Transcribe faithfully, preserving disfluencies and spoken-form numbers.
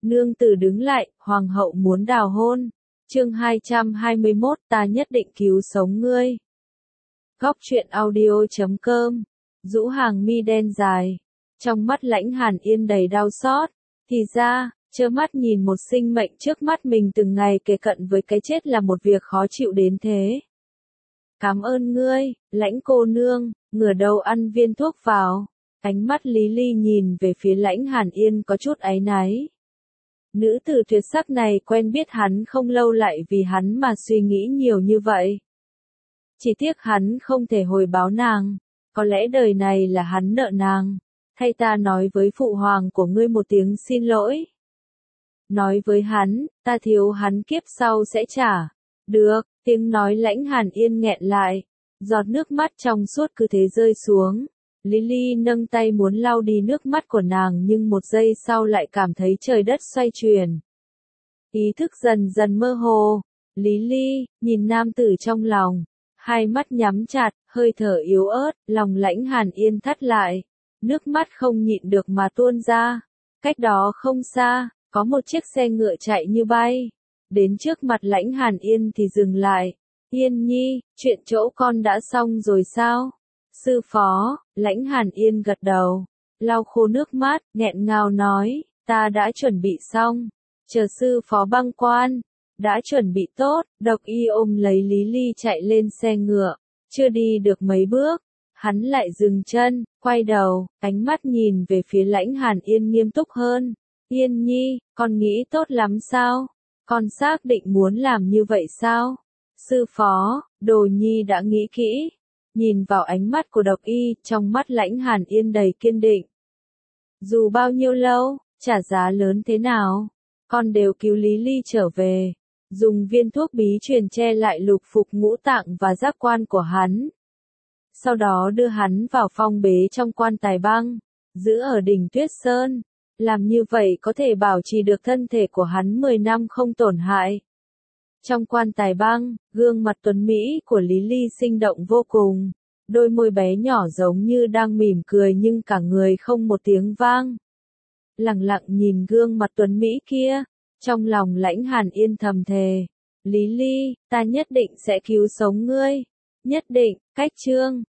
Nương tử đứng lại, hoàng hậu muốn đào hôn. Chương hai trăm hai mươi mốt, ta nhất định cứu sống ngươi. Góc truyện audio chấm com. Rũ hàng mi đen dài, trong mắt Lãnh Hàn Yên đầy đau xót. Thì ra, trơ mắt nhìn một sinh mệnh trước mắt mình từng ngày kề cận với cái chết là một việc khó chịu đến thế. Cảm ơn ngươi, Lãnh cô nương, ngửa đầu ăn viên thuốc vào. Ánh mắt Lý Ly nhìn về phía Lãnh Hàn Yên có chút áy náy. Nữ tử tuyệt sắc này quen biết hắn không lâu lại vì hắn mà suy nghĩ nhiều như vậy. Chỉ tiếc hắn không thể hồi báo nàng, có lẽ đời này là hắn nợ nàng. Thay ta nói với phụ hoàng của ngươi một tiếng xin lỗi. Nói với hắn, ta thiếu hắn kiếp sau sẽ trả. Được, tiếng nói Lãnh Hàn Yên nghẹn lại, giọt nước mắt trong suốt cứ thế rơi xuống. Lý Ly nâng tay muốn lau đi nước mắt của nàng nhưng một giây sau lại cảm thấy trời đất xoay chuyển. Ý thức dần dần mơ hồ. Lý Ly, nhìn nam tử trong lòng, hai mắt nhắm chặt, hơi thở yếu ớt, lòng Lãnh Hàn Yên thắt lại. Nước mắt không nhịn được mà tuôn ra. Cách đó không xa, có một chiếc xe ngựa chạy như bay. Đến trước mặt Lãnh Hàn Yên thì dừng lại. Yên nhi, chuyện chỗ con đã xong rồi sao? Sư phó, Lãnh Hàn Yên gật đầu, lau khô nước mắt, nghẹn ngào nói, ta đã chuẩn bị xong, chờ sư phó băng quan, đã chuẩn bị tốt. Độc Y ôm lấy Lý Ly chạy lên xe ngựa, chưa đi được mấy bước, hắn lại dừng chân, quay đầu, ánh mắt nhìn về phía Lãnh Hàn Yên nghiêm túc hơn. Yên nhi, con nghĩ tốt lắm sao? Con xác định muốn làm như vậy sao? Sư phó, Đồ nhi đã nghĩ kỹ. Nhìn vào ánh mắt của Độc Y, trong mắt Lãnh Hàn Yên đầy kiên định. Dù bao nhiêu lâu, trả giá lớn thế nào, con đều cứu Lý Ly trở về. Dùng viên thuốc bí truyền che lại lục phục ngũ tạng và giác quan của hắn. Sau đó đưa hắn vào phong bế trong quan tài băng, giữ ở đỉnh Tuyết Sơn. Làm như vậy có thể bảo trì được thân thể của hắn mười năm không tổn hại. Trong quan tài băng, gương mặt tuấn Mỹ của Lý Ly sinh động vô cùng. Đôi môi bé nhỏ giống như đang mỉm cười nhưng cả người không một tiếng vang. Lặng lặng nhìn gương mặt tuấn Mỹ kia, trong lòng Lãnh Hàn Yên thầm thề. Lý Ly, ta nhất định sẽ cứu sống ngươi. Nhất định, cách chương.